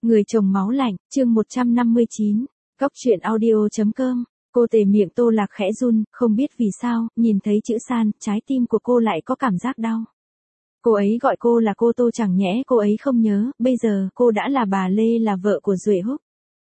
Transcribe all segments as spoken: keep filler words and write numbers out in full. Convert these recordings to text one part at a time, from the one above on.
Người chồng máu lạnh, chương một trăm năm mươi chín, Cóc truyện audio chấm com. Cô Tề miệng Tô Lạc khẽ run, không biết vì sao, nhìn thấy chữ San, trái tim của cô lại có cảm giác đau. Cô ấy gọi cô là cô Tô, chẳng nhẽ cô ấy không nhớ, bây giờ cô đã là bà Lê, là vợ của Duệ Húc.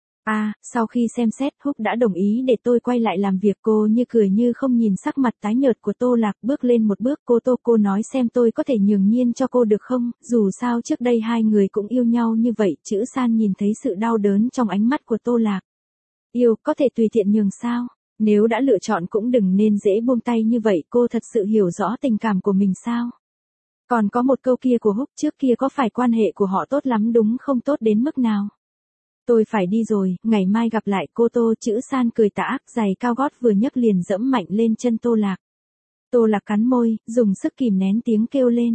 À, sau khi xem xét, Húc đã đồng ý để tôi quay lại làm việc. Cô như cười như không nhìn sắc mặt tái nhợt của Tô Lạc, bước lên một bước. Cô Tô, cô nói xem tôi có thể nhường nhiên cho cô được không, dù sao trước đây hai người cũng yêu nhau như vậy. Chữ San nhìn thấy sự đau đớn trong ánh mắt của Tô Lạc. Yêu, có thể tùy tiện nhường sao? Nếu đã lựa chọn cũng đừng nên dễ buông tay như vậy. Cô thật sự hiểu rõ tình cảm của mình sao? Còn có một câu kia của Húc, trước kia có phải quan hệ của họ tốt lắm đúng không, tốt đến mức nào? Tôi phải đi rồi, ngày mai gặp lại. Cô Tô. Chữ San cười tà ác, giày cao gót vừa nhấc liền dẫm mạnh lên chân Tô Lạc. Tô Lạc cắn môi, dùng sức kìm nén tiếng kêu lên.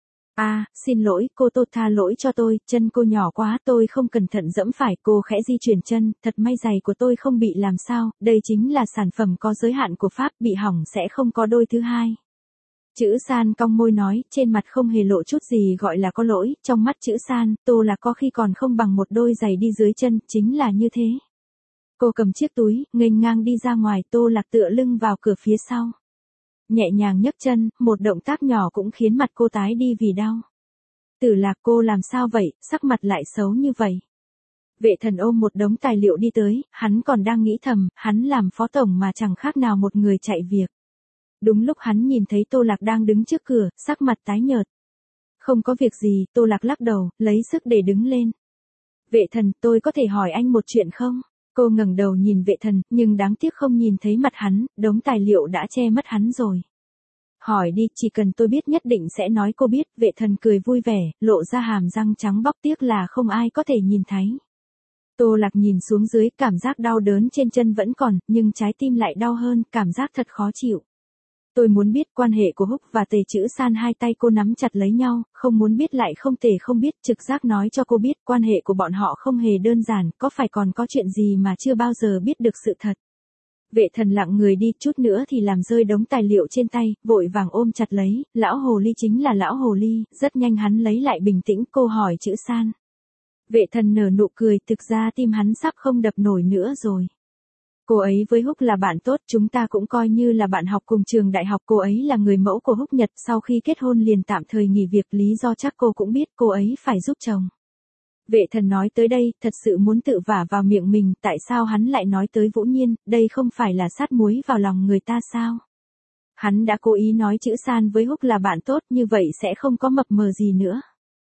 À, xin lỗi, cô Tô, tha lỗi cho tôi, chân cô nhỏ quá, tôi không cẩn thận dẫm phải. Cô khẽ di chuyển chân, thật may giày của tôi không bị làm sao, đây chính là sản phẩm có giới hạn của Pháp, bị hỏng sẽ không có đôi thứ hai. Chữ San cong môi nói, trên mặt không hề lộ chút gì gọi là có lỗi. Trong mắt chữ San, Tô Lạc có khi còn không bằng một đôi giày đi dưới chân, chính là như thế. Cô cầm chiếc túi, nghênh ngang đi ra ngoài. Tô Lạc tựa lưng vào cửa phía sau, nhẹ nhàng nhấc chân, một động tác nhỏ cũng khiến mặt cô tái đi vì đau. Tử Lạc, cô làm sao vậy, sắc mặt lại xấu như vậy? Vệ Thần ôm một đống tài liệu đi tới, hắn còn đang nghĩ thầm, hắn làm phó tổng mà chẳng khác nào một người chạy việc. Đúng lúc hắn nhìn thấy Tô Lạc đang đứng trước cửa, sắc mặt tái nhợt. Không có việc gì, Tô Lạc lắc đầu, lấy sức để đứng lên. Vệ Thần, tôi có thể hỏi anh một chuyện không? Cô ngẩng đầu nhìn Vệ Thần, nhưng đáng tiếc không nhìn thấy mặt hắn, đống tài liệu đã che mất hắn rồi. Hỏi đi, chỉ cần tôi biết nhất định sẽ nói cô biết. Vệ Thần cười vui vẻ, lộ ra hàm răng trắng bóc, tiếc là không ai có thể nhìn thấy. Tô Lạc nhìn xuống dưới, cảm giác đau đớn trên chân vẫn còn, nhưng trái tim lại đau hơn, cảm giác thật khó chịu. Tôi muốn biết quan hệ của Húc và Tề. Chữ San hai tay cô nắm chặt lấy nhau, không muốn biết lại không thể không biết, trực giác nói cho cô biết quan hệ của bọn họ không hề đơn giản, có phải còn có chuyện gì mà chưa bao giờ biết được sự thật. Vệ Thần lặng người đi, chút nữa thì làm rơi đống tài liệu trên tay, vội vàng ôm chặt lấy. Lão hồ ly chính là lão hồ ly. Rất nhanh hắn lấy lại bình tĩnh, cô hỏi chữ San. Vệ Thần nở nụ cười, thực ra tim hắn sắp không đập nổi nữa rồi. Cô ấy với Húc là bạn tốt, chúng ta cũng coi như là bạn học cùng trường đại học. Cô ấy là người mẫu của Húc Nhật, sau khi kết hôn liền tạm thời nghỉ việc, lý do chắc cô cũng biết, cô ấy phải giúp chồng. Vệ Thần nói tới đây, thật sự muốn tự vả vào miệng mình, tại sao hắn lại nói tới Vũ Nhiên, đây không phải là sát muối vào lòng người ta sao? Hắn đã cố ý nói chữ San với Húc là bạn tốt, như vậy sẽ không có mập mờ gì nữa.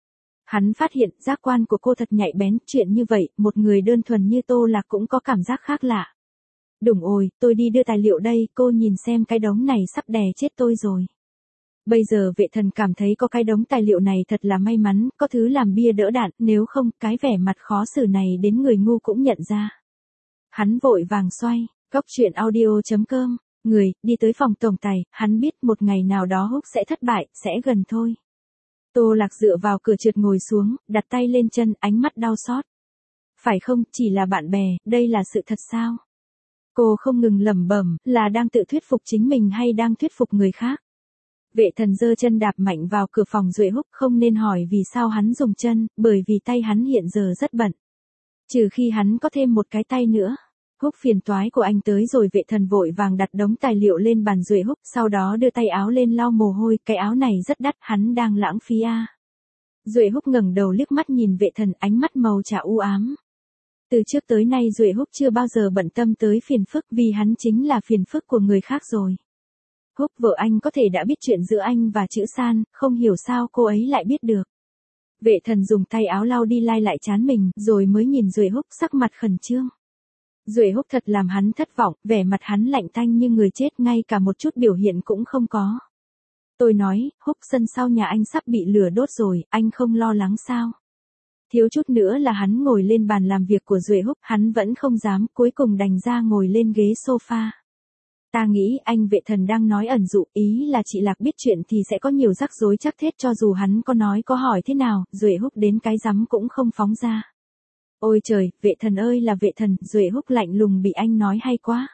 Hắn phát hiện, giác quan của cô thật nhạy bén, chuyện như vậy, một người đơn thuần như Tô Lạc cũng có cảm giác khác lạ. Đủng ồi, tôi đi đưa tài liệu đây, cô nhìn xem cái đống này sắp đè chết tôi rồi. Bây giờ Vệ Thần cảm thấy có cái đống tài liệu này thật là may mắn, có thứ làm bia đỡ đạn, nếu không, cái vẻ mặt khó xử này đến người ngu cũng nhận ra. Hắn vội vàng xoay, Cóc truyện audio chấm com, người, đi tới phòng tổng tài, hắn biết một ngày nào đó Húc sẽ thất bại, sẽ gần thôi. Tô Lạc dựa vào cửa trượt ngồi xuống, đặt tay lên chân, ánh mắt đau xót. Phải không, chỉ là bạn bè, đây là sự thật sao? Cô không ngừng lẩm bẩm, là đang tự thuyết phục chính mình hay đang thuyết phục người khác? Vệ Thần giơ chân đạp mạnh vào cửa phòng Duệ Húc, không nên hỏi vì sao hắn dùng chân, bởi vì tay hắn hiện giờ rất bận. Trừ khi hắn có thêm một cái tay nữa. Húc, phiền toái của anh tới rồi. Vệ Thần vội vàng đặt đống tài liệu lên bàn Duệ Húc, sau đó đưa tay áo lên lau mồ hôi, cái áo này rất đắt, hắn đang lãng phí à. Duệ Húc ngẩng đầu liếc mắt nhìn Vệ Thần, ánh mắt màu trà u ám. Từ trước tới nay Duệ Húc chưa bao giờ bận tâm tới phiền phức, vì hắn chính là phiền phức của người khác rồi. Húc, vợ anh có thể đã biết chuyện giữa anh và chữ San, không hiểu sao cô ấy lại biết được. Vệ Thần dùng tay áo lau đi lai lại trán mình, rồi mới nhìn Duệ Húc, sắc mặt khẩn trương. Duệ Húc thật làm hắn thất vọng, vẻ mặt hắn lạnh tanh như người chết, ngay cả một chút biểu hiện cũng không có. Tôi nói, Húc, sân sau nhà anh sắp bị lửa đốt rồi, anh không lo lắng sao? Thiếu chút nữa là hắn ngồi lên bàn làm việc của Duệ Húc, hắn vẫn không dám, cuối cùng đành ra ngồi lên ghế sofa. Ta nghĩ anh. Vệ Thần đang nói ẩn dụ, ý là chị Lạc biết chuyện thì sẽ có nhiều rắc rối chắc thết, cho dù hắn có nói có hỏi thế nào, Duệ Húc đến cái rắm cũng không phóng ra. Ôi trời, Vệ Thần ơi là Vệ Thần, Duệ Húc lạnh lùng, bị anh nói hay quá.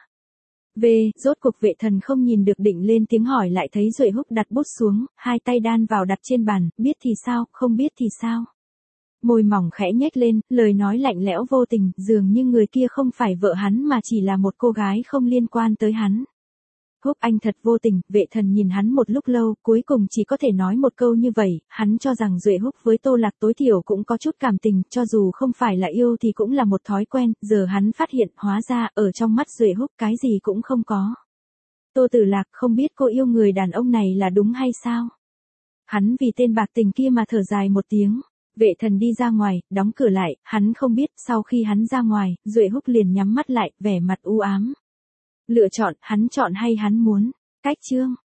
Về, rốt cuộc Vệ Thần không nhìn được định lên tiếng hỏi, lại thấy Duệ Húc đặt bút xuống, hai tay đan vào đặt trên bàn, biết thì sao, không biết thì sao. Môi mỏng khẽ nhếch lên, lời nói lạnh lẽo vô tình, dường như người kia không phải vợ hắn mà chỉ là một cô gái không liên quan tới hắn. Húc anh thật vô tình, Vệ Thần nhìn hắn một lúc lâu, cuối cùng chỉ có thể nói một câu như vậy, hắn cho rằng Duệ Húc với Tô Lạc tối thiểu cũng có chút cảm tình, cho dù không phải là yêu thì cũng là một thói quen, giờ hắn phát hiện, hóa ra, ở trong mắt Duệ Húc cái gì cũng không có. Tô Tử Lạc không biết cô yêu người đàn ông này là đúng hay sao? Hắn vì tên bạc tình kia mà thở dài một tiếng. Vệ Thần đi ra ngoài, đóng cửa lại, hắn không biết, sau khi hắn ra ngoài, Duệ Húc liền nhắm mắt lại, vẻ mặt u ám. Lựa chọn, hắn chọn hay hắn muốn? Cách chương